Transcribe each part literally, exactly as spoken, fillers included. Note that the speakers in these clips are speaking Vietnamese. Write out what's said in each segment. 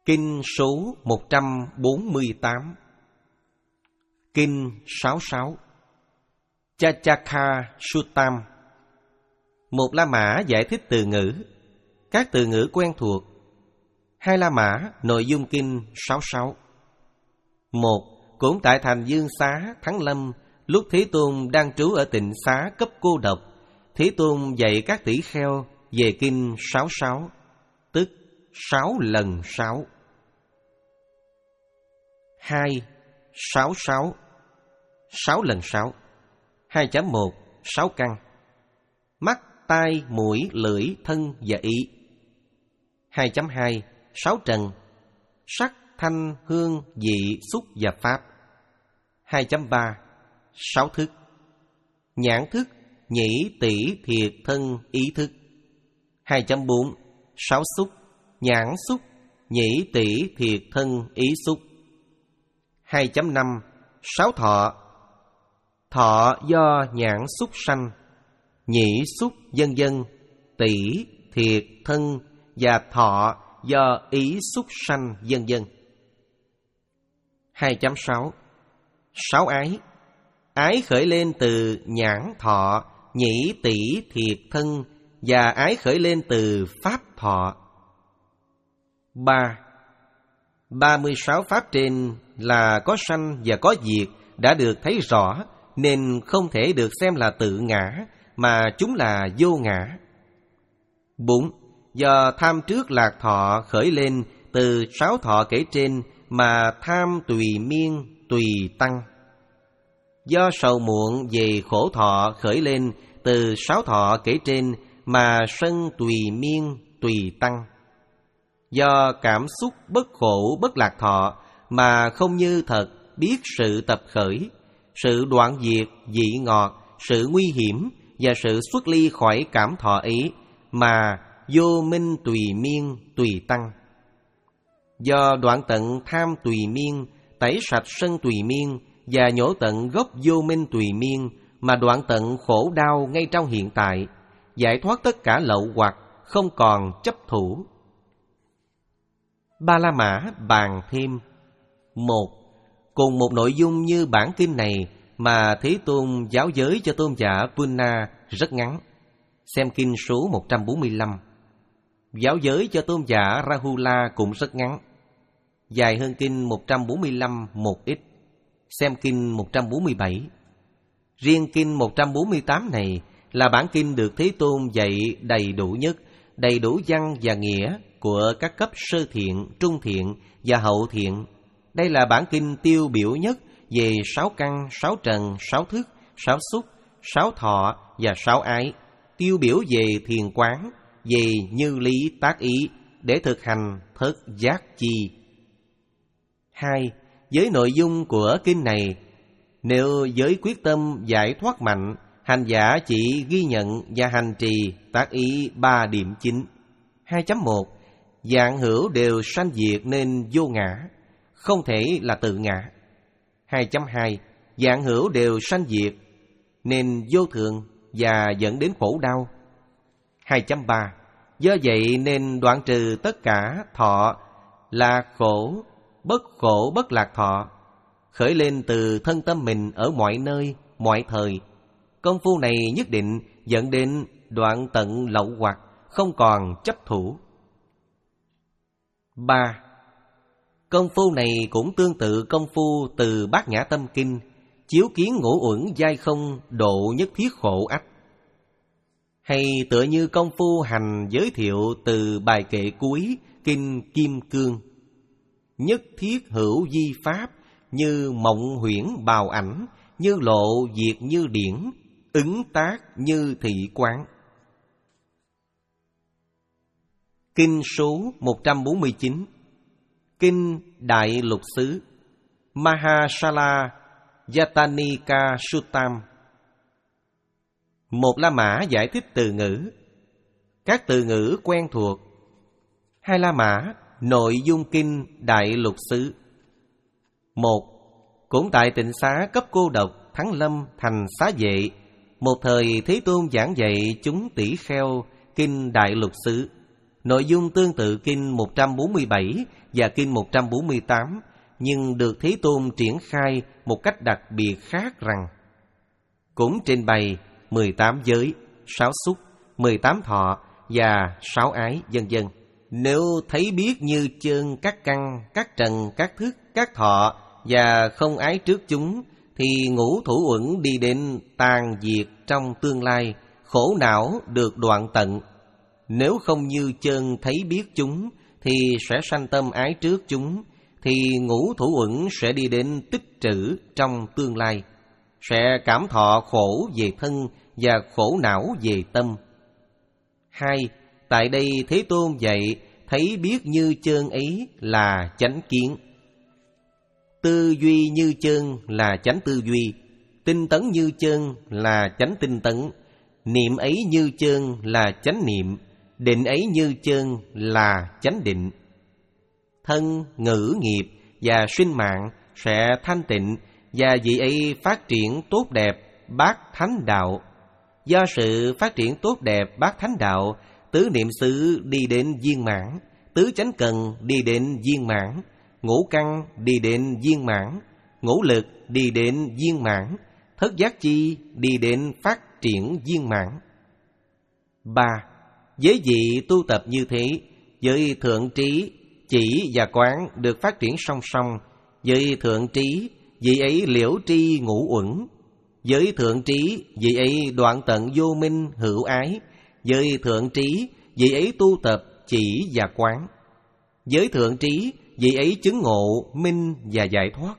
Kinh số một trăm bốn mươi tám. Kinh sáu mươi sáu. Chachakha Suttam. Một La Mã giải thích từ ngữ. Các từ ngữ quen thuộc. Hai La Mã, nội dung kinh sáu mươi sáu. Một. Cũng tại thành Dương Xá, Thắng Lâm, lúc Thế Tôn đang trú ở tịnh xá cấp cô độc, Thế Tôn dạy các tỷ kheo về kinh sáu mươi sáu, tức sáu lần sáu. Hai. Sáu sáu. Sáu lần sáu. Hai chấm một. Sáu căn. Mắt, tai, mũi, lưỡi, thân và ý. Hai chấm hai. Sáu trần. Sắc, thanh, hương, vị, xúc và pháp. Hai chấm ba. Sáu thức. Nhãn thức, nhĩ, tỷ, thiệt, thân, ý thức. Hai chấm bốn. Sáu xúc. Nhãn xúc, nhĩ, tỷ, thiệt, thân, ý xúc. Hai chấm năm. Sáu thọ. Thọ do nhãn xúc sanh, nhĩ xúc vân vân, tỷ, thiệt, thân và thọ do ý xúc sanh vân vân. Hai chấm sáu. Sáu ái. Ái khởi lên từ nhãn thọ, nhĩ, tỷ, thiệt, thân và ái khởi lên từ pháp thọ. Ba. Ba mươi sáu pháp trên là có sanh và có diệt đã được thấy rõ, nên không thể được xem là tự ngã, mà chúng là vô ngã. Bốn. Do tham trước lạc thọ khởi lên từ sáu thọ kể trên, mà tham tùy miên, tùy tăng. Do sầu muộn về khổ thọ khởi lên từ sáu thọ kể trên, mà sân tùy miên, tùy tăng. Do cảm xúc bất khổ bất lạc thọ, mà không như thật biết sự tập khởi, sự đoạn diệt, vị ngọt, sự nguy hiểm và sự xuất ly khỏi cảm thọ ấy, mà vô minh tùy miên, tùy tăng. Do đoạn tận tham tùy miên, tẩy sạch sân tùy miên và nhổ tận gốc vô minh tùy miên, mà đoạn tận khổ đau ngay trong hiện tại, giải thoát tất cả lậu hoặc, không còn chấp thủ. Ba La Mã bàn thêm. Một. Cùng một nội dung như bản kinh này mà Thế Tôn giáo giới cho tôn giả Punna rất ngắn. Xem kinh số một trăm bốn mươi lăm. Giáo giới cho tôn giả Rahula cũng rất ngắn, dài hơn kinh một trăm bốn mươi lăm một ít. Xem kinh một trăm bốn mươi bảy. Riêng kinh một trăm bốn mươi tám này là bản kinh được Thế Tôn dạy đầy đủ nhất, đầy đủ văn và nghĩa của các cấp sơ thiện, trung thiện và hậu thiện. Đây là bản kinh tiêu biểu nhất về sáu căn, sáu trần, sáu thức, sáu xúc, sáu thọ và sáu ái, tiêu biểu về thiền quán, về như lý tác ý để thực hành thất giác chi. Hai. Với nội dung của kinh này, nếu với quyết tâm giải thoát mạnh, hành giả chỉ ghi nhận và hành trì tác ý ba điểm chính. Hai chấm một. Vạn hữu đều sanh diệt nên vô ngã, không thể là tự ngã. Hai chấm hai. Vạn hữu đều sanh diệt nên vô thường và dẫn đến khổ đau. Hai chấm ba. Do vậy nên đoạn trừ tất cả thọ là khổ, bất khổ bất lạc thọ, khởi lên từ thân tâm mình ở mọi nơi, mọi thời. Công phu này nhất định dẫn đến đoạn tận lậu hoặc, không còn chấp thủ. Ba. Công phu này cũng tương tự công phu từ Bát Nhã Tâm Kinh, chiếu kiến ngũ uẩn giai không, độ nhất thiết khổ ách. Hay tựa như công phu hành giới thiệu từ bài kệ cuối Kinh Kim Cương, nhất thiết hữu di pháp, như mộng huyễn bào ảnh, như lộ diệt như điển, ứng tác như thị quán. Kinh số một trăm bốn mươi chín. Kinh Đại Lục Xứ Mahasala Yatanika Suttam. Một La Mã giải thích từ ngữ. Các từ ngữ quen thuộc. Hai La Mã, nội dung kinh Đại Lục Xứ. Một. Cũng tại tịnh xá cấp cô độc, Thắng Lâm, thành xá vệ, một thời Thế Tôn giảng dạy chúng tỷ kheo kinh Đại Lục Xứ. nội dung tương tự kinh một trăm bốn mươi bảy và kinh một trăm bốn mươi tám, nhưng được Thế Tôn triển khai một cách đặc biệt khác rằng cũng trình bày mười tám giới, sáu xúc, mười tám thọ và sáu ái, vân vân. Nếu thấy biết như chân các căn, các trần, các thức, các thọ và không ái trước chúng, thì ngũ thủ uẩn đi đến tàn diệt trong tương lai, khổ não được đoạn tận. Nếu không như chân thấy biết chúng, thì sẽ sanh tâm ái trước chúng, thì ngũ thủ uẩn sẽ đi đến tích trữ trong tương lai, sẽ cảm thọ khổ về thân và khổ não về tâm. Hai, tại đây Thế Tôn dạy thấy biết như chân ấy là chánh kiến, tư duy như chân là chánh tư duy, tinh tấn như chân là chánh tinh tấn, niệm ấy như chân là chánh niệm, định ấy như chân là chánh định. Thân, ngữ, nghiệp và sinh mạng sẽ thanh tịnh, và vị ấy phát triển tốt đẹp bát thánh đạo. Do sự phát triển tốt đẹp bát thánh đạo, tứ niệm xứ đi đến viên mãn, tứ chánh cần đi đến viên mãn, ngũ căn đi đến viên mãn, ngũ lực đi đến viên mãn, thất giác chi đi đến phát triển viên mãn. Ba, với vị tu tập như thế, với thượng trí, chỉ và quán được phát triển song song. Với thượng trí, vị ấy liễu tri ngũ uẩn. Với thượng trí, vị ấy đoạn tận vô minh hữu ái. Với thượng trí, vị ấy tu tập chỉ và quán. Với thượng trí, vị ấy chứng ngộ minh và giải thoát.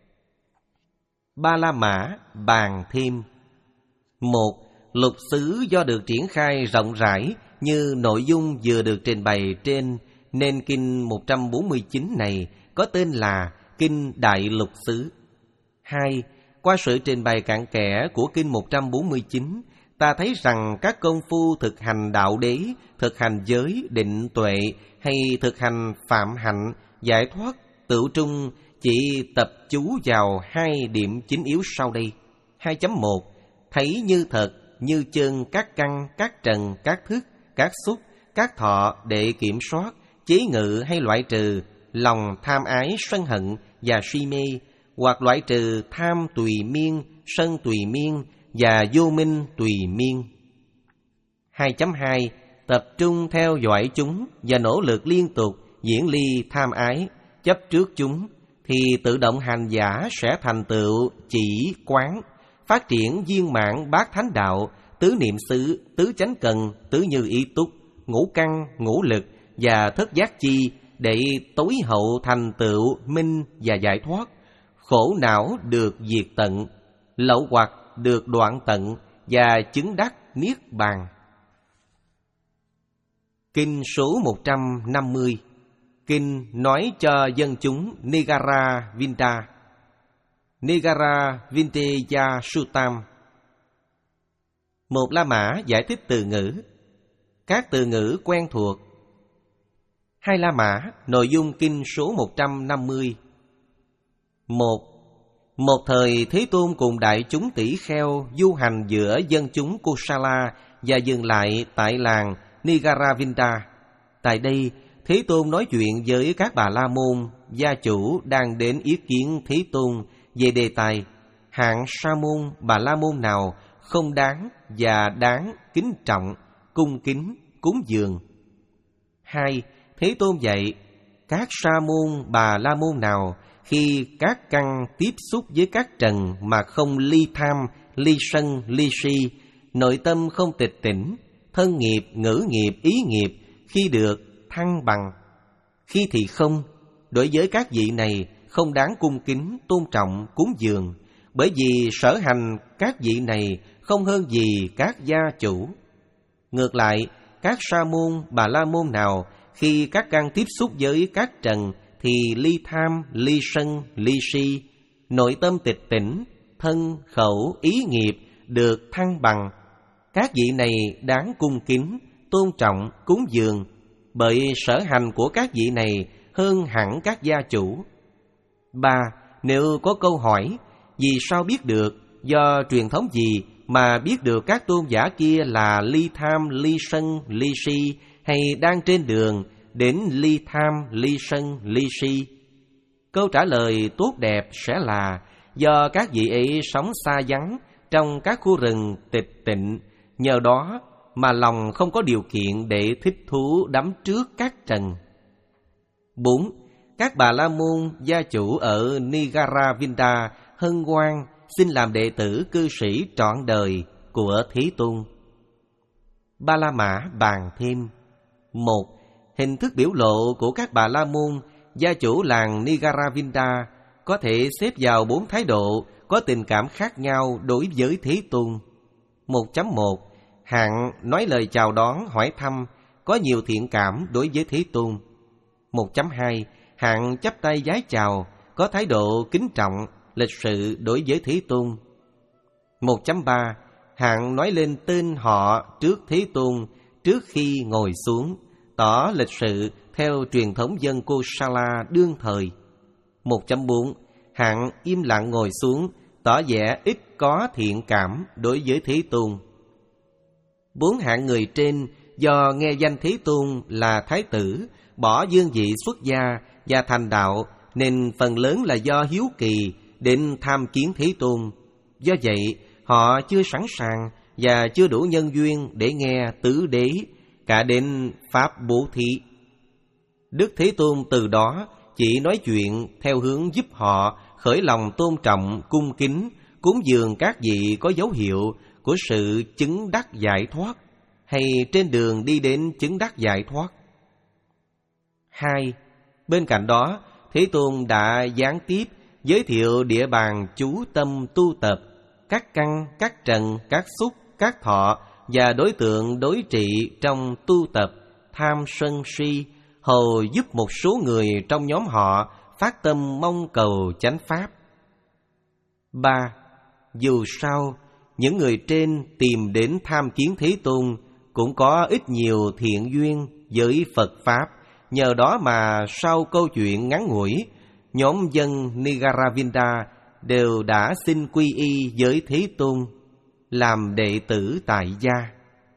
Ba La Mã bàn thêm. Một, lục xứ do được triển khai rộng rãi như nội dung vừa được trình bày trên, nên kinh một trăm bốn mươi chín này có tên là Kinh Đại Lục Xứ. Hai, qua sự trình bày cặn kẽ của kinh một trăm bốn mươi chín, ta thấy rằng các công phu thực hành đạo đế, thực hành giới, định tuệ hay thực hành phạm hạnh, giải thoát, tự trung chỉ tập chú vào hai điểm chính yếu sau đây. hai chấm một. Thấy như thật, như chân các căn, các trần, các thức, các xúc, các thọ để kiểm soát, chế ngự hay loại trừ lòng tham ái, sân hận và si mê, hoặc loại trừ tham tùy miên, sân tùy miên và vô minh tùy miên. hai chấm hai. Tập trung theo dõi chúng và nỗ lực liên tục diễn ly tham ái, chấp trước chúng, thì tự động hành giả sẽ thành tựu chỉ quán, phát triển viên mãn bát thánh đạo, tứ niệm xứ, tứ chánh cần, tứ như ý túc, ngũ căn, ngũ lực và thất giác chi, để tối hậu thành tựu minh và giải thoát, khổ não được diệt tận, lậu hoặc được đoạn tận và chứng đắc niết bàn. Kinh số một trăm năm mươi. Kinh nói cho dân chúng Nigara Vinta. Nigara Vinteya Suttam. Một La Mã giải thích từ ngữ. Các từ ngữ quen thuộc. Hai La Mã, nội dung kinh số một trăm năm mươi. Một. Một thời Thế Tôn cùng đại chúng tỷ kheo du hành giữa dân chúng Kosala và dừng lại tại làng Nigaravinta. Tại đây, Thế Tôn nói chuyện với các bà la môn, gia chủ đang đến ý kiến Thế Tôn về đề tài hạng sa môn, bà la môn nào không đáng và đáng kính trọng, cung kính, cúng dường. Hai. Thế Tôn dạy các sa môn, bà la môn nào khi các căn tiếp xúc với các trần mà không ly tham, ly sân, ly si, nội tâm không tịch tỉnh, thân nghiệp, ngữ nghiệp, ý nghiệp khi được thăng bằng, khi thì không, đối với các vị này không đáng cung kính, tôn trọng, cúng dường, bởi vì sở hành các vị này không hơn gì các gia chủ. Ngược lại, các sa môn, bà la môn nào khi các căn tiếp xúc với các trần thì ly tham, ly sân, ly si, nội tâm tịch tỉnh, thân, khẩu, ý nghiệp được thăng bằng, các vị này đáng cung kính, tôn trọng, cúng dường, bởi sở hành của các vị này hơn hẳn các gia chủ. Ba. Nếu có câu hỏi, vì sao biết được, do truyền thống gì mà biết được các tôn giả kia là ly tham, ly sân, ly si, hay đang trên đường đến ly tham, ly sân, ly si? Câu trả lời tốt đẹp sẽ là do các vị ấy sống xa vắng trong các khu rừng tịch tịnh, nhờ đó mà lòng không có điều kiện để thích thú đắm trước các trần. Bốn. Các Bà La Môn gia chủ ở Nigaravinda hân hoan xin làm đệ tử cư sĩ trọn đời của Thế Tôn. Ba La Mã bàn thêm. Một. Hình thức biểu lộ của các Bà La Môn gia chủ làng Nigaravinda có thể xếp vào bốn thái độ có tình cảm khác nhau đối với Thế Tôn. một chấm một. Hạng nói lời chào đón hỏi thăm, có nhiều thiện cảm đối với Thế Tôn. một chấm hai. Hạng chắp tay vái chào, có thái độ kính trọng, lịch sự đối với Thế Tôn. một chấm ba. Hạng nói lên tên họ trước Thế Tôn trước khi ngồi xuống, tỏ lịch sự theo truyền thống dân Kosala đương thời. một chấm bốn. Hạng im lặng ngồi xuống, tỏ vẻ ít có thiện cảm đối với Thế Tôn. Bốn hạng người trên do nghe danh Thế Tôn là Thái tử, bỏ dương vị xuất gia và thành đạo, nên phần lớn là do hiếu kỳ đến tham kiến Thế Tôn. Do vậy, họ chưa sẵn sàng và chưa đủ nhân duyên để nghe tứ đế, cả đến pháp bố thí. Đức Thế Tôn từ đó chỉ nói chuyện theo hướng giúp họ khởi lòng tôn trọng, cung kính, cúng dường các vị có dấu hiệu của sự chứng đắc giải thoát, hay trên đường đi đến chứng đắc giải thoát. Hai. Bên cạnh đó, Thế Tôn đã gián tiếp giới thiệu địa bàn chú tâm tu tập, các căn, các trần, các xúc, các thọ và đối tượng đối trị trong tu tập tham sân si, hầu giúp một số người trong nhóm họ phát tâm mong cầu chánh pháp. Ba. Dù sao, những người trên tìm đến tham kiến Thế Tôn cũng có ít nhiều thiện duyên với Phật Pháp, nhờ đó mà sau câu chuyện ngắn ngủi, nhóm dân Nigaravinda đều đã xin quy y với Thế Tôn, làm đệ tử tại gia.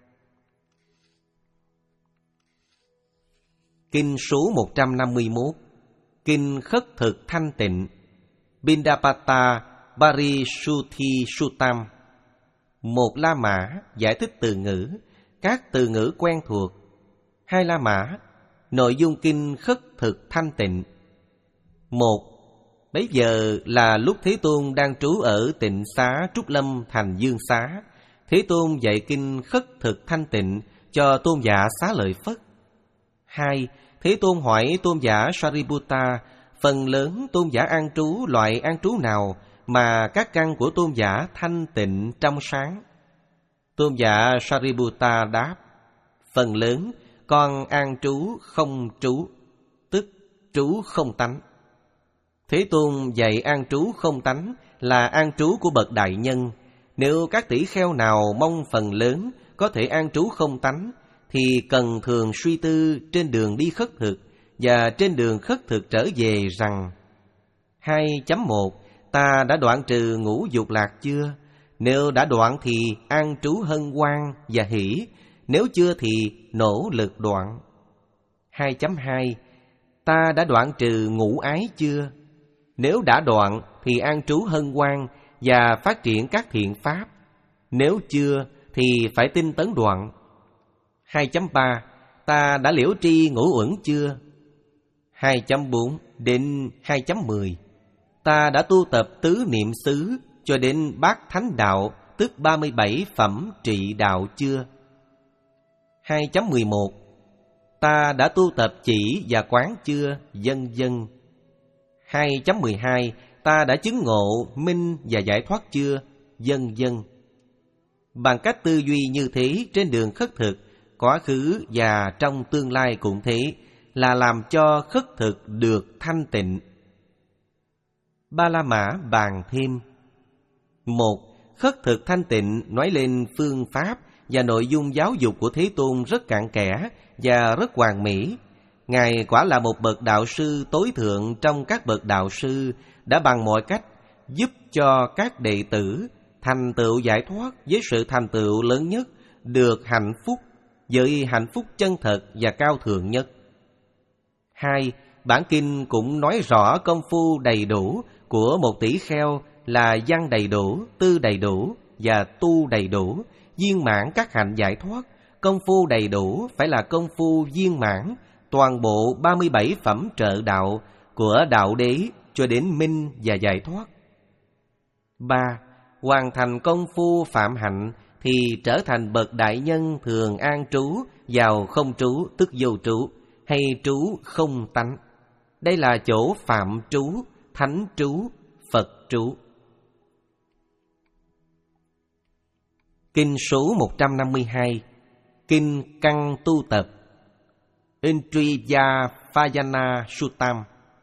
Kinh số một trăm năm mươi mốt. Kinh khất thực thanh tịnh. Bindapata Parisuthi Suttam. Một La Mã giải thích từ ngữ, các từ ngữ quen thuộc. Hai La Mã, nội dung kinh khất thực thanh tịnh. Một. Bấy giờ là lúc Thế Tôn đang trú ở Tịnh Xá Trúc Lâm thành Dương Xá. Thế Tôn dạy kinh khất thực thanh tịnh cho tôn giả Xá Lợi Phất. Hai. Thế Tôn hỏi tôn giả Sariputta, phần lớn tôn giả an trú loại an trú nào mà các căn của tôn giả thanh tịnh trong sáng? Tôn giả Sariputta đáp, phần lớn con an trú không trú, tức trú không tánh. Thế Tôn dạy an trú không tánh là an trú của bậc đại nhân. Nếu các tỷ kheo nào mong phần lớn có thể an trú không tánh, thì cần thường suy tư trên đường đi khất thực và trên đường khất thực trở về rằng: hai chấm một. Ta đã đoạn trừ ngũ dục lạc chưa? Nếu đã đoạn thì an trú hân hoan và hỷ, nếu chưa thì nỗ lực đoạn. hai chấm hai. Ta đã đoạn trừ ngũ ái chưa? Nếu đã đoạn thì an trú hân hoan và phát triển các thiện pháp, nếu chưa thì phải tinh tấn đoạn. hai chấm ba. Ta đã liễu tri ngũ uẩn chưa? hai chấm bốn đến hai chấm mười. Ta đã tu tập tứ niệm xứ cho đến bát thánh đạo, tức ba mươi bảy phẩm trị đạo chưa? hai chấm mười một. Ta đã tu tập chỉ và quán chưa? Vân vân. hai chấm mười hai. Ta đã chứng ngộ, minh và giải thoát chưa? Vân vân. Bằng cách tư duy như thế trên đường khất thực, quá khứ và trong tương lai cũng thế, là làm cho khất thực được thanh tịnh. Ba La Mã bàn thêm. Một. Khất thực thanh tịnh nói lên phương pháp và nội dung giáo dục của Thế Tôn rất cặn kẽ và rất hoàn mỹ. Ngài quả là một bậc đạo sư tối thượng trong các bậc đạo sư, đã bằng mọi cách giúp cho các đệ tử thành tựu giải thoát với sự thành tựu lớn nhất, được hạnh phúc với hạnh phúc chân thật và cao thượng nhất. Hai, bản kinh cũng nói rõ công phu đầy đủ của một tỷ kheo là văn đầy đủ, tư đầy đủ và tu đầy đủ, viên mãn các hạnh giải thoát. Công phu đầy đủ phải là công phu viên mãn toàn bộ ba mươi bảy phẩm trợ đạo của đạo đế cho đến minh và giải thoát. Ba, hoàn thành công phu phạm hạnh thì trở thành bậc đại nhân thường an trú vào không trú tức vô trú, hay trú không tánh. Đây là chỗ phạm trú, thánh trú, Phật trú. Kinh số một trăm năm mươi hai, Kinh Căn Tu Tập, Indriya Phayana Suttam.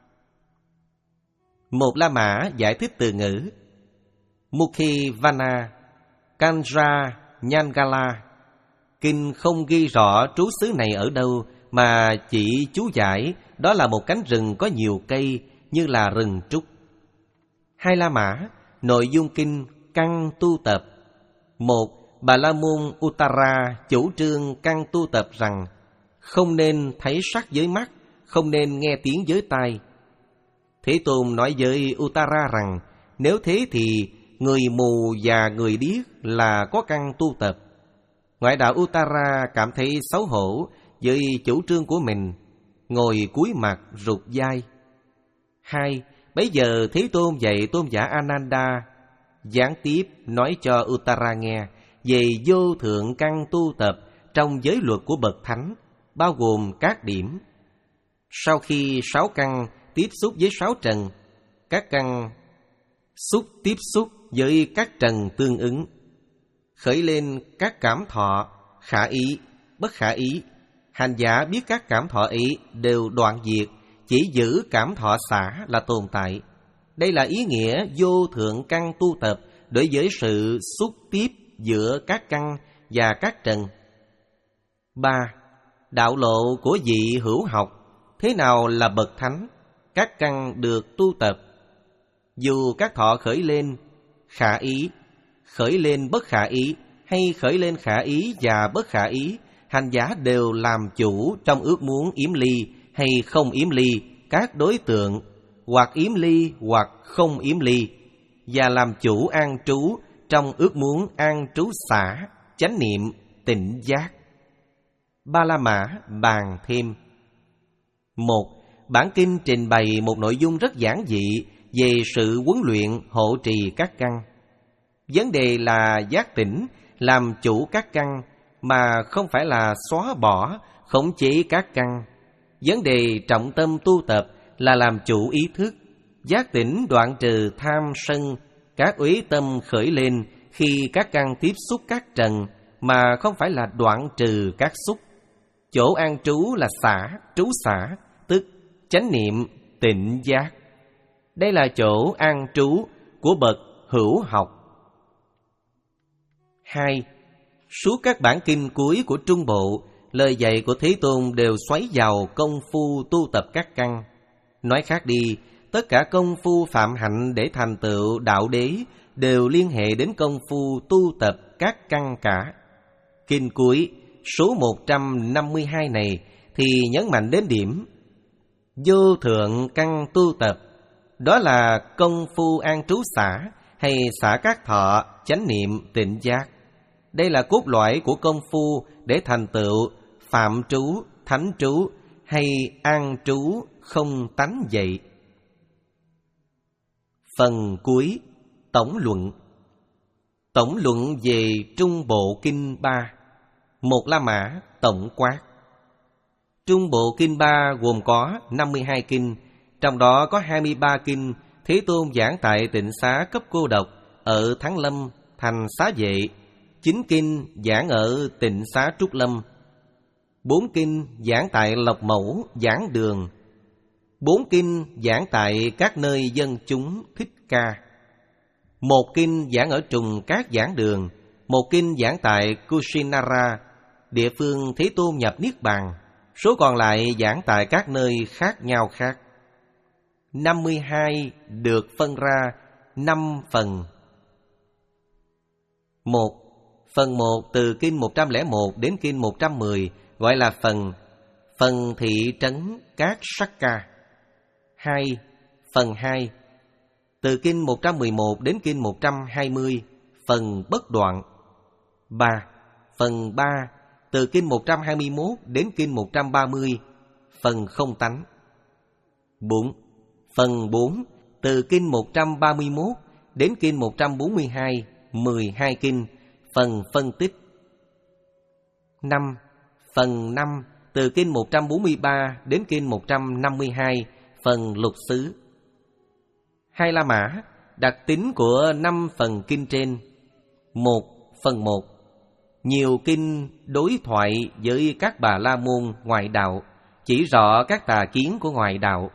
Một La Mã giải thích từ ngữ Mukhi Vana, Kanra Nhangala. Kinh không ghi rõ trú xứ này ở đâu, mà chỉ chú giải đó là một cánh rừng có nhiều cây như là rừng trúc. Hai La Mã, nội dung kinh Căn Tu Tập. Một, Bà La Môn Uttara chủ trương căn tu tập rằng không nên thấy sắc với mắt, không nên nghe tiếng với tai. Thế Tôn nói với Uttara rằng nếu thế thì người mù và người điếc là có căn tu tập. Ngoại đạo Uttara cảm thấy xấu hổ với chủ trương của mình, ngồi cúi mặt rụt vai. Hai, bấy giờ Thế Tôn dạy tôn giả Ananda gián tiếp nói cho Uttara nghe về vô thượng căn tu tập trong giới luật của bậc thánh, bao gồm các điểm. Sau khi sáu căn tiếp xúc với sáu trần, các căn xúc tiếp xúc với các trần tương ứng, khởi lên các cảm thọ khả ý, bất khả ý. Hành giả biết các cảm thọ ý đều đoạn diệt, chỉ giữ cảm thọ xả là tồn tại. Đây là ý nghĩa vô thượng căn tu tập đối với sự xúc tiếp giữa các căn và các trần. Ba, đạo lộ của vị hữu học. Thế nào là bậc thánh? Các căn được tu tập. Dù các thọ khởi lên khả ý, khởi lên bất khả ý, hay khởi lên khả ý và bất khả ý, hành giả đều làm chủ trong ước muốn yếm ly hay không yếm ly các đối tượng, hoặc yếm ly hoặc không yếm ly, và làm chủ an trú trong ước muốn an trú xả, chánh niệm, tỉnh giác. Ba La Mã bàn thêm. Một, bản kinh trình bày một nội dung rất giản dị về sự huấn luyện hộ trì các căn. Vấn đề là giác tỉnh, làm chủ các căn, mà không phải là xóa bỏ, khống chế các căn. Vấn đề trọng tâm tu tập là làm chủ ý thức, giác tỉnh đoạn trừ tham sân, các uế tâm khởi lên khi các căn tiếp xúc các trần, mà không phải là đoạn trừ các xúc. Chỗ an trú là xả, trú xả, tức chánh niệm, tịnh giác. Đây là chỗ an trú của bậc hữu học. Hai, suốt các bản kinh cuối của Trung Bộ, lời dạy của Thế Tôn đều xoáy vào công phu tu tập các căn. Nói khác đi, tất cả công phu phạm hạnh để thành tựu đạo đế đều liên hệ đến công phu tu tập các căn cả. Kinh cuối số một trăm năm mươi hai này thì nhấn mạnh đến điểm vô thượng căn tu tập. Đó là công phu an trú xả hay xả các thọ, chánh niệm, tịnh giác. Đây là cốt lõi của công phu để thành tựu phạm trú, thánh trú hay an trú không tánh dậy. Phần cuối, tổng luận. Tổng luận về Trung Bộ Kinh ba. Một La Mã tổng quát. Trung Bộ Kinh ba gồm có năm mươi hai kinh, trong đó có hai mươi ba kinh Thế Tôn giảng tại Tịnh Xá Cấp Cô Độc ở Thắng Lâm, thành Xá Vệ. Chín kinh giảng ở Tịnh Xá Trúc Lâm. Bốn kinh giảng tại Lộc Mẫu, Giảng Đường. Bốn kinh giảng tại các nơi dân chúng thích ca. Một kinh giảng ở Trùng Các Giảng Đường. Một kinh giảng tại Kusinara, địa phương Thế Tôn nhập Niết Bàn. Số còn lại giảng tại các nơi khác nhau khác. năm mươi hai được phân ra năm phần. Một, Phần một từ kinh một trăm lẻ một đến kinh một trăm mười gọi là phần Phần thị trấn các sắc ca. Hai. Phần hai từ kinh một trăm mười một đến kinh một trăm hai mươi, phần bất đoạn. Ba. Phần ba từ kinh một trăm hai mươi mốt đến kinh một trăm ba mươi, phần không tánh. Bốn. Phần bốn từ kinh một trăm ba mươi mốt đến kinh một trăm bốn mươi hai, mười hai kinh, phần phân tích. Năm. Phần năm từ kinh một trăm bốn mươi ba đến kinh một trăm năm mươi hai, phần lục xứ. Hai La Mã, đặc tính của năm phần kinh trên. Một. Phần một nhiều kinh đối thoại với các bà la môn ngoại đạo, chỉ rõ các tà kiến của ngoại đạo.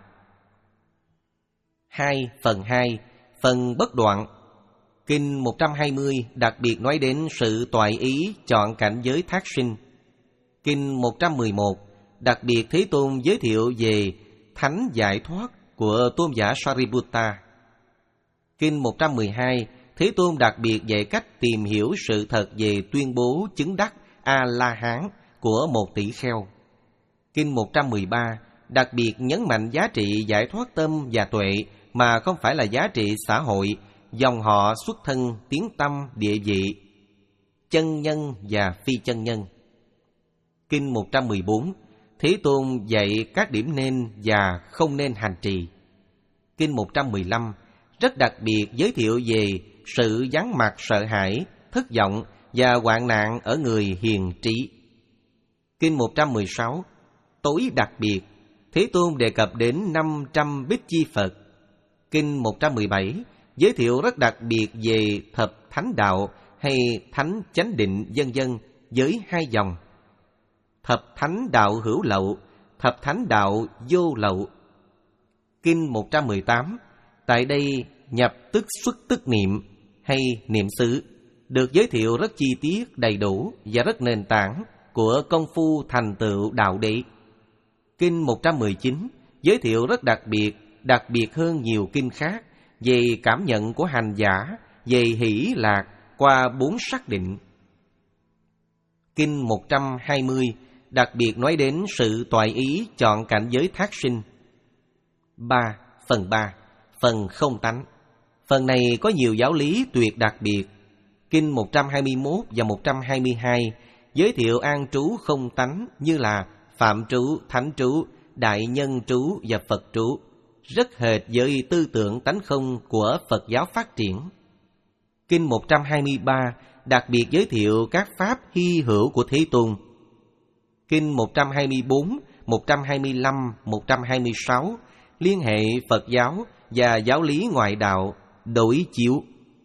Hai. Phần hai phần bất đoạn. Kinh một trăm hai mươi đặc biệt nói đến sự toại ý chọn cảnh giới thác sinh. Kinh một trăm mười một đặc biệt Thế Tôn giới thiệu về thánh giải thoát của tôn giả Sariputta. Kinh một trăm mười hai Thế Tôn đặc biệt dạy cách tìm hiểu sự thật về tuyên bố chứng đắc A-la-hán của một tỷ kheo. Kinh một trăm mười ba đặc biệt nhấn mạnh giá trị giải thoát tâm và tuệ mà không phải là giá trị xã hội, dòng họ, xuất thân, tiếng tăm, địa vị, chân nhân và phi chân nhân. Kinh một trăm mười bốn Thế Tôn dạy các điểm nên và không nên hành trì. Kinh một trăm mười lăm rất đặc biệt giới thiệu về sự vắng mặt sợ hãi, thất vọng và hoạn nạn ở người hiền trí. Kinh một trăm mười sáu tối đặc biệt, Thế Tôn đề cập đến năm trăm Bích Chi Phật. Kinh một trăm mười bảy giới thiệu rất đặc biệt về thập thánh đạo hay thánh chánh định vân vân với hai dòng. Thập thánh đạo hữu lậu, thập thánh đạo vô lậu. Kinh một trăm mười tám tại đây nhập tức xuất tức niệm hay niệm xứ được giới thiệu rất chi tiết, đầy đủ và rất nền tảng của công phu thành tựu đạo đế. Kinh một trăm mười chín giới thiệu rất đặc biệt, đặc biệt hơn nhiều kinh khác về cảm nhận của hành giả, về hỷ lạc qua bốn sắc định. Kinh một trăm hai mươi đặc biệt nói đến sự toại ý chọn cảnh giới thác sinh. Ba. Phần ba phần không tánh. Phần này có nhiều giáo lý tuyệt đặc biệt. Kinh một trăm hai mươi mốt và một trăm hai mươi hai giới thiệu an trú không tánh như là phạm trú, thánh trú, đại nhân trú và Phật trú, rất hệt với tư tưởng tánh không của Phật giáo phát triển. Kinh một trăm hai mươi ba đặc biệt giới thiệu các pháp hy hữu của Thế Tôn. Kinh một trăm hai mươi bốn, một trăm hai mươi lăm, một trăm hai mươi sáu liên hệ Phật giáo và giáo lý ngoại đạo, đối chiếu.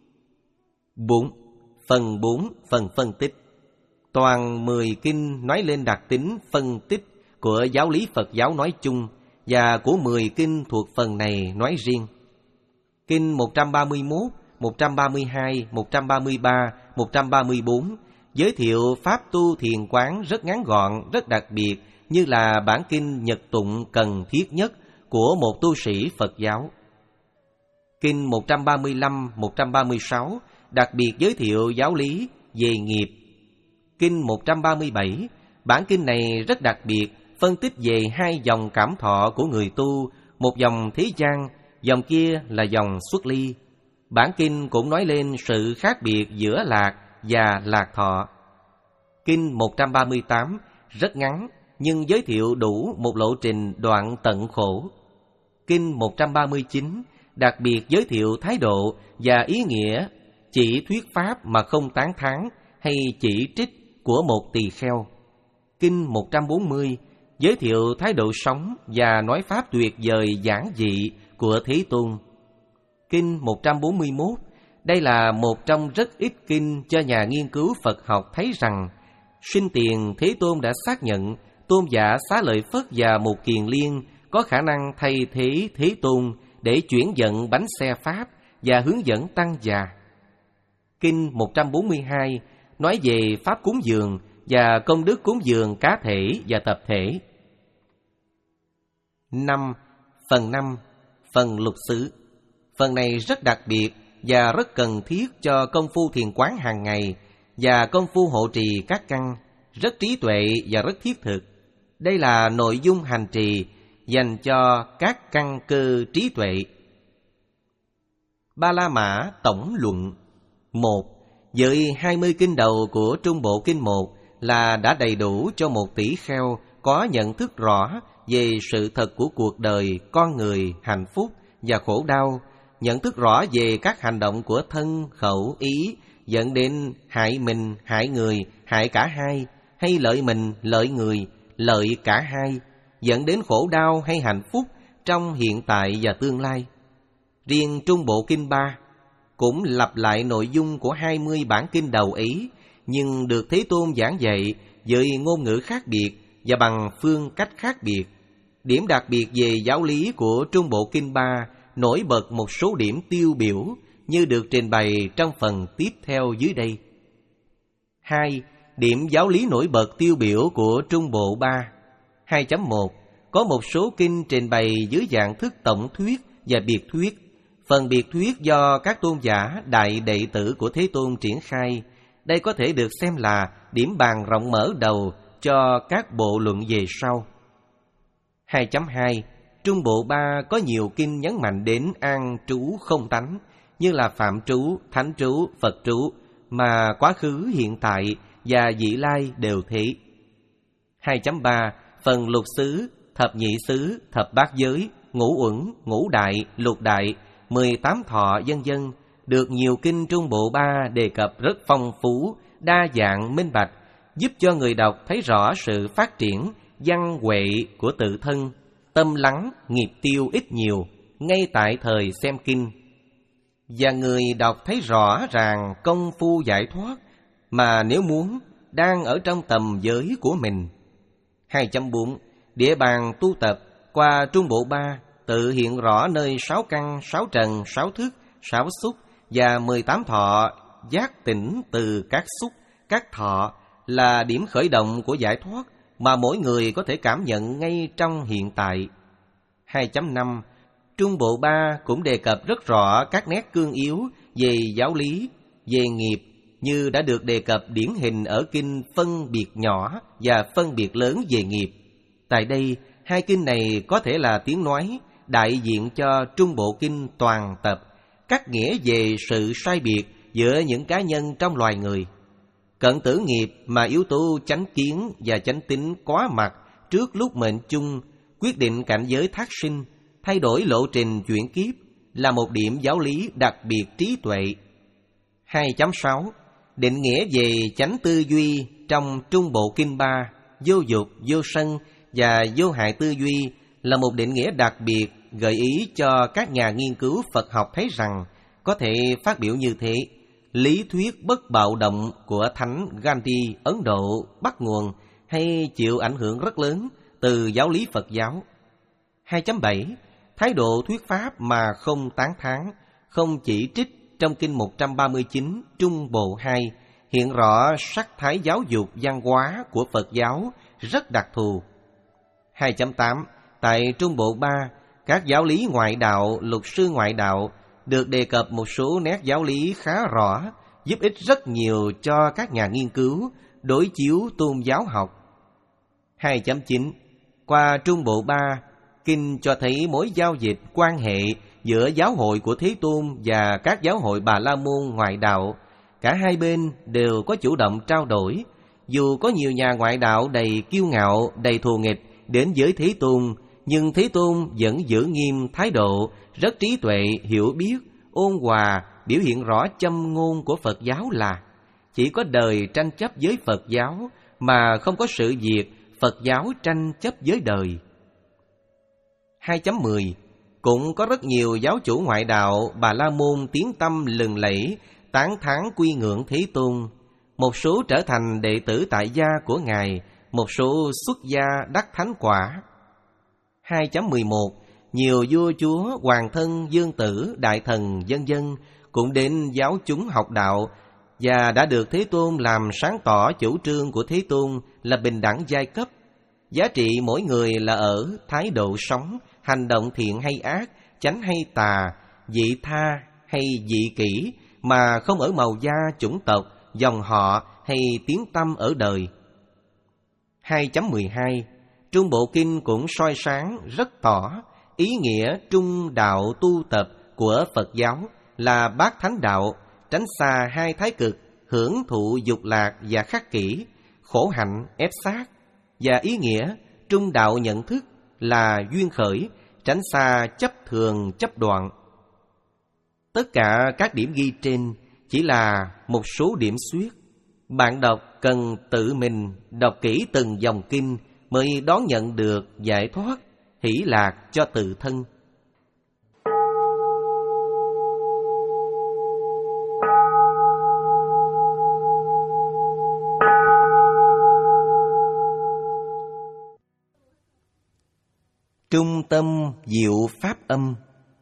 Bốn. Phần bốn phần phân tích. Toàn mười kinh nói lên đặc tính phân tích của giáo lý Phật giáo nói chung và của mười kinh thuộc phần này nói riêng. Kinh một trăm ba mươi mốt, một trăm ba mươi hai, một trăm ba mươi ba, một trăm ba mươi bốn giới thiệu pháp tu thiền quán rất ngắn gọn, rất đặc biệt như là bản kinh nhật tụng cần thiết nhất của một tu sĩ Phật giáo. Kinh một trăm ba mươi lăm, một trăm ba mươi sáu đặc biệt giới thiệu giáo lý về nghiệp. Kinh một trăm ba mươi bảy, bản kinh này rất đặc biệt, phân tích về hai dòng cảm thọ của người tu, một dòng thế gian, dòng kia là dòng xuất ly. Bản kinh cũng nói lên sự khác biệt giữa lạc và lạc thọ. Kinh một trăm ba mươi tám rất ngắn nhưng giới thiệu đủ một lộ trình đoạn tận khổ. Kinh một trăm ba mươi chín đặc biệt giới thiệu thái độ và ý nghĩa chỉ thuyết pháp mà không tán thán hay chỉ trích của một tỳ kheo. Kinh một trăm bốn mươi giới thiệu thái độ sống và nói pháp tuyệt vời giản dị của Thế Tôn. Kinh một trăm bốn mươi mốt đây là một trong rất ít kinh cho nhà nghiên cứu Phật học thấy rằng sinh tiền Thế Tôn đã xác nhận tôn giả Xá Lợi Phất và Một Kiền Liên có khả năng thay thế Thế Tôn để chuyển vận bánh xe Pháp và hướng dẫn tăng già. Kinh một trăm bốn mươi hai nói về pháp cúng dường và công đức cúng dường cá thể và tập thể. Năm. Phần năm phần lục xứ. Phần này rất đặc biệt và rất cần thiết cho công phu thiền quán hàng ngày và công phu hộ trì các căn, rất trí tuệ và rất thiết thực. Đây là nội dung hành trì dành cho các căn cơ trí tuệ. Ba La Mã tổng luận. Một, với hai mươi kinh đầu của Trung Bộ Kinh một là đã đầy đủ cho một tỷ kheo có nhận thức rõ về sự thật của cuộc đời, con người, hạnh phúc và khổ đau, nhận thức rõ về các hành động của thân, khẩu, ý dẫn đến hại mình, hại người, hại cả hai, hay lợi mình, lợi người, lợi cả hai, dẫn đến khổ đau hay hạnh phúc trong hiện tại và tương lai. Riêng Trung Bộ Kinh ba cũng lặp lại nội dung của hai mươi bản kinh đầu ấy, nhưng được Thế Tôn giảng dạy với ngôn ngữ khác biệt và bằng phương cách khác biệt. Điểm đặc biệt về giáo lý của Trung Bộ Kinh ba nổi bật một số điểm tiêu biểu như được trình bày trong phần tiếp theo dưới đây. Hai, điểm giáo lý nổi bật tiêu biểu của Trung Bộ ba. hai chấm một. Có một số kinh trình bày dưới dạng thức tổng thuyết và biệt thuyết. Phần biệt thuyết do các tôn giả đại đệ tử của Thế Tôn triển khai. Đây có thể được xem là điểm bàn rộng mở đầu cho các bộ luận về sau. hai chấm hai. Trung Bộ ba có nhiều kinh nhấn mạnh đến an trú không tánh, như là phạm trú, thánh trú, Phật trú, mà quá khứ, hiện tại và vị lai đều thế. hai chấm ba. Phần lục xứ, thập nhị xứ, thập bát giới, ngũ uẩn, ngũ đại, lục đại, mười tám thọ vân vân được nhiều kinh Trung Bộ ba đề cập rất phong phú, đa dạng, minh bạch, giúp cho người đọc thấy rõ sự phát triển văn huệ của tự thân, tâm lắng, nghiệp tiêu ít nhiều ngay tại thời xem kinh, và người đọc thấy rõ ràng công phu giải thoát mà nếu muốn đang ở trong tầm giới của mình. hai chấm bốn. Địa bàn tu tập qua Trung Bộ ba tự hiện rõ nơi sáu căn, sáu trần, sáu thức, sáu xúc và mười tám thọ giác tỉnh từ các xúc, các thọ là điểm khởi động của giải thoát mà mỗi người có thể cảm nhận ngay trong hiện tại. hai chấm năm. Trung Bộ ba cũng đề cập rất rõ các nét cương yếu về giáo lý, về nghiệp như đã được đề cập điển hình ở kinh phân biệt nhỏ và phân biệt lớn về nghiệp. Tại đây, hai kinh này có thể là tiếng nói đại diện cho Trung Bộ Kinh toàn tập, cắt nghĩa về sự sai biệt giữa những cá nhân trong loài người. Cận tử nghiệp mà yếu tố chánh kiến và chánh tính quá mặt trước lúc mệnh chung, quyết định cảnh giới thác sinh, thay đổi lộ trình chuyển kiếp là một điểm giáo lý đặc biệt trí tuệ. hai chấm sáu. Định nghĩa về chánh tư duy trong Trung Bộ Kinh ba, vô dục, vô sân và vô hại tư duy là một định nghĩa đặc biệt gợi ý cho các nhà nghiên cứu Phật học thấy rằng có thể phát biểu như thế. Lý thuyết bất bạo động của Thánh Gandhi Ấn Độ bắt nguồn hay chịu ảnh hưởng rất lớn từ giáo lý Phật giáo. hai chấm bảy. Thái độ thuyết pháp mà không tán thán, không chỉ trích trong kinh một trăm ba mươi chín Trung Bộ hai hiện rõ sắc thái giáo dục văn hóa của Phật giáo rất đặc thù. hai chấm tám. Tại Trung Bộ ba, các giáo lý ngoại đạo, luật sư ngoại đạo được đề cập một số nét giáo lý khá rõ, giúp ích rất nhiều cho các nhà nghiên cứu đối chiếu tôn giáo học. hai chấm chín. Qua Trung Bộ ba, kinh cho thấy mối giao dịch quan hệ giữa giáo hội của Thế Tôn và các giáo hội Bà La Môn ngoại đạo. Cả hai bên đều có chủ động trao đổi. Dù có nhiều nhà ngoại đạo đầy kiêu ngạo, đầy thù nghịch đến với Thế Tôn, nhưng Thế Tôn vẫn giữ nghiêm thái độ rất trí tuệ, hiểu biết, ôn hòa, biểu hiện rõ châm ngôn của Phật giáo là chỉ có đời tranh chấp với Phật giáo mà không có sự việc Phật giáo tranh chấp với đời. hai chấm mười. Cũng có rất nhiều giáo chủ ngoại đạo Bà La Môn tiếng tăm lừng lẫy, tán thán quy ngưỡng Thế Tôn. Một số trở thành đệ tử tại gia của Ngài, một số xuất gia đắc thánh quả. hai chấm mười một. Nhiều vua chúa, hoàng thân, dương tử, đại thần, vân vân cũng đến giáo chúng học đạo và đã được Thế Tôn làm sáng tỏ chủ trương của Thế Tôn là bình đẳng giai cấp. Giá trị mỗi người là ở thái độ sống, hành động thiện hay ác, chánh hay tà, vị tha hay dị kỷ, mà không ở màu da, chủng tộc, dòng họ hay tiếng tăm ở đời. hai chấm mười hai Trung Bộ Kinh cũng soi sáng rất tỏ ý nghĩa trung đạo tu tập của Phật giáo là bát thánh đạo, tránh xa hai thái cực, hưởng thụ dục lạc và khắc kỷ, khổ hạnh ép sát, và ý nghĩa trung đạo nhận thức là duyên khởi, tránh xa chấp thường chấp đoạn. Tất cả các điểm ghi trên chỉ là một số điểm xuyết. Bạn đọc cần tự mình đọc kỹ từng dòng kinh mới đón nhận được giải thoát, hỷ lạc cho tự thân. Trung tâm diệu pháp âm.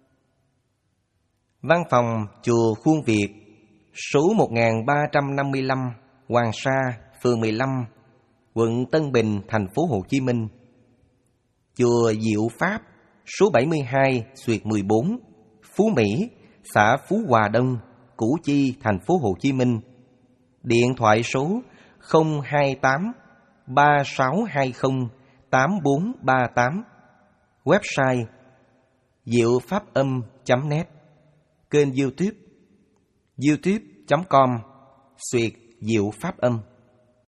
Văn phòng chùa Khuôn Việt, số một nghìn ba trăm năm mươi lăm, Hoàng Sa, phường mười lăm, quận Tân Bình, thành phố Hồ Chí Minh. Chùa Diệu Pháp, số bảy mươi hai, Xuyệt mười bốn, Phú Mỹ, xã Phú Hòa Đông, Củ Chi, thành phố Hồ Chí Minh. Điện thoại số không hai tám ba sáu hai không tám bốn ba tám. Website diệu pháp âm chấm net. Kênh YouTube youtube chấm com Xuyệt Diệu Pháp Âm.